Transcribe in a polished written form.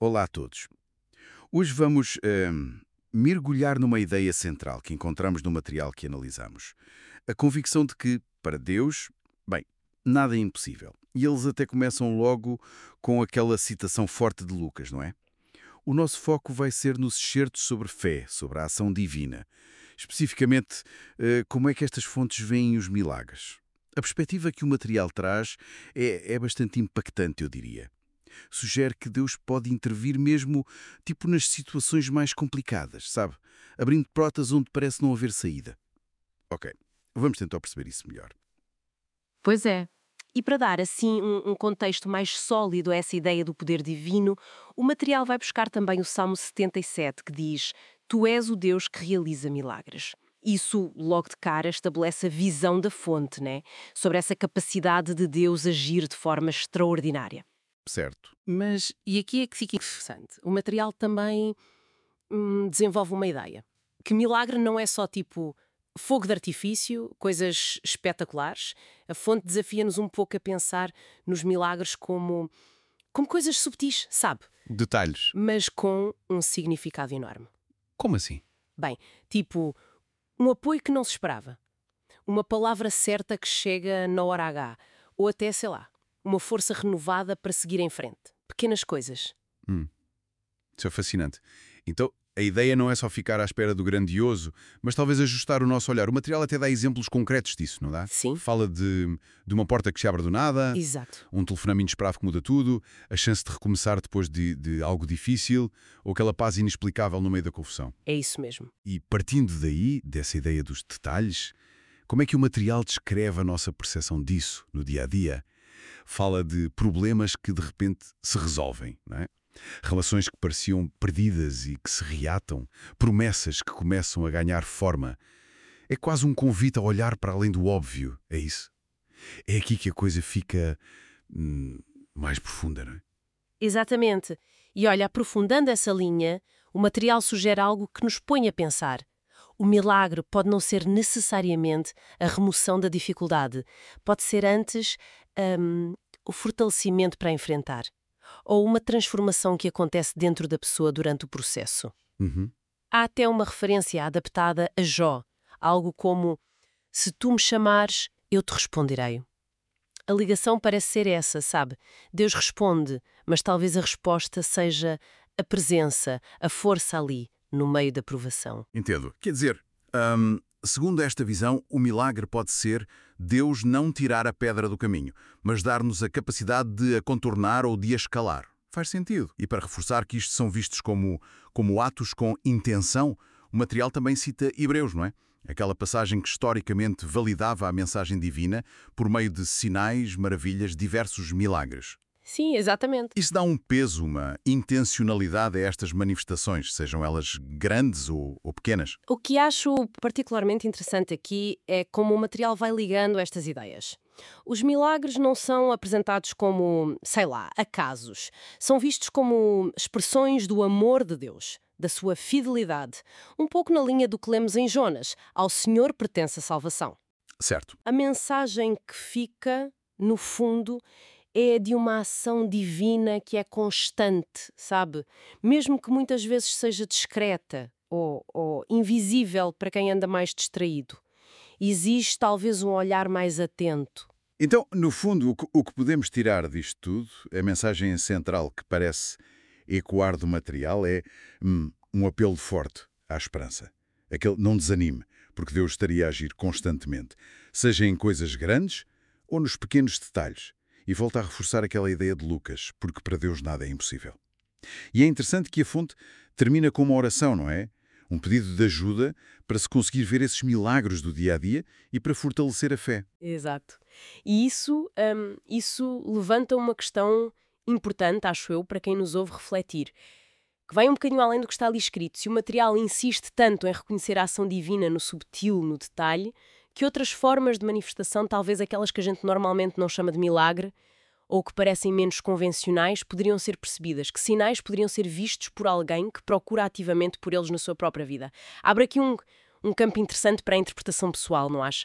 Olá a todos. Hoje vamos mergulhar numa ideia central que encontramos no material que analisamos. A convicção de que, para Deus, bem, nada é impossível. E eles até começam logo com aquela citação forte de Lucas, não é? O nosso foco vai ser nos excertos sobre fé, sobre a ação divina. Especificamente, como é que estas fontes veem os milagres. A perspectiva que o material traz é bastante impactante, eu diria. Sugere que Deus pode intervir mesmo, tipo, nas situações mais complicadas, sabe? Abrindo portas onde parece não haver saída. Ok, vamos tentar perceber isso melhor. Pois é. E para dar assim um contexto mais sólido a essa ideia do poder divino, o material vai buscar também o Salmo 77, que diz: Tu és o Deus que realiza milagres. Isso, logo de cara, estabelece a visão da fonte, né? Sobre essa capacidade de Deus agir de forma extraordinária. Certo. Mas, e aqui é que fica interessante, o material também desenvolve uma ideia. Que milagre não é só tipo fogo de artifício, coisas espetaculares. A fonte desafia-nos um pouco a pensar nos milagres como coisas subtis, sabe? Detalhes. Mas com um significado enorme. Como assim? Bem, tipo, um apoio que não se esperava. Uma palavra certa que chega na hora H. Ou até, sei lá, uma força renovada para seguir em frente. Pequenas coisas. Isso é fascinante. Então, a ideia não é só ficar à espera do grandioso, mas talvez ajustar o nosso olhar. O material até dá exemplos concretos disso, não dá? Sim. Fala de uma porta que se abre do nada, Exato. um telefonema inesperado que muda tudo, a chance de recomeçar depois de algo difícil, ou aquela paz inexplicável no meio da confusão. É isso mesmo. E partindo daí, dessa ideia dos detalhes, como é que o material descreve a nossa percepção disso no dia-a-dia? Fala de problemas que de repente se resolvem, não é? Relações que pareciam perdidas e que se reatam, promessas que começam a ganhar forma. É quase um convite a olhar para além do óbvio, é isso? É aqui que a coisa fica mais profunda, não é? Exatamente. E olha, aprofundando essa linha, o material sugere algo que nos põe a pensar. O milagre pode não ser necessariamente a remoção da dificuldade. Pode ser antes o fortalecimento para enfrentar. Ou uma transformação que acontece dentro da pessoa durante o processo. Uhum. Há até uma referência adaptada a Jó. Algo como: Se tu me chamares, eu te responderei. A ligação parece ser essa, sabe? Deus responde, mas talvez a resposta seja a presença, a força ali, no meio da provação. Entendo. Quer dizer, segundo esta visão, o milagre pode ser Deus não tirar a pedra do caminho, mas dar-nos a capacidade de a contornar ou de a escalar. Faz sentido. E para reforçar que isto são vistos como atos com intenção, o material também cita Hebreus, não é? Aquela passagem que historicamente validava a mensagem divina por meio de sinais, maravilhas, diversos milagres. Sim, exatamente. Isso dá um peso, uma intencionalidade a estas manifestações, sejam elas grandes ou pequenas. O que acho particularmente interessante aqui é como o material vai ligando estas ideias. Os milagres não são apresentados como, sei lá, acasos. São vistos como expressões do amor de Deus, da sua fidelidade. Um pouco na linha do que lemos em Jonas: ao Senhor pertence a salvação. Certo. A mensagem que fica, no fundo, é de uma ação divina que é constante, sabe? Mesmo que muitas vezes seja discreta ou invisível para quem anda mais distraído. Existe talvez um olhar mais atento. Então, no fundo, o que podemos tirar disto tudo, a mensagem central que parece ecoar do material é um apelo forte à esperança. Aquele não desanime, porque Deus estaria a agir constantemente, seja em coisas grandes ou nos pequenos detalhes. E volta a reforçar aquela ideia de Lucas, porque para Deus nada é impossível. E é interessante que a fonte termina com uma oração, não é? Um pedido de ajuda para se conseguir ver esses milagres do dia-a-dia e para fortalecer a fé. Exato. E isso levanta uma questão importante, acho eu, para quem nos ouve refletir, que vai um bocadinho além do que está ali escrito. Se o material insiste tanto em reconhecer a ação divina no subtil, no detalhe, que outras formas de manifestação, talvez aquelas que a gente normalmente não chama de milagre, ou que parecem menos convencionais, poderiam ser percebidas? Que sinais poderiam ser vistos por alguém que procura ativamente por eles na sua própria vida? Abre aqui um campo interessante para a interpretação pessoal, não acha?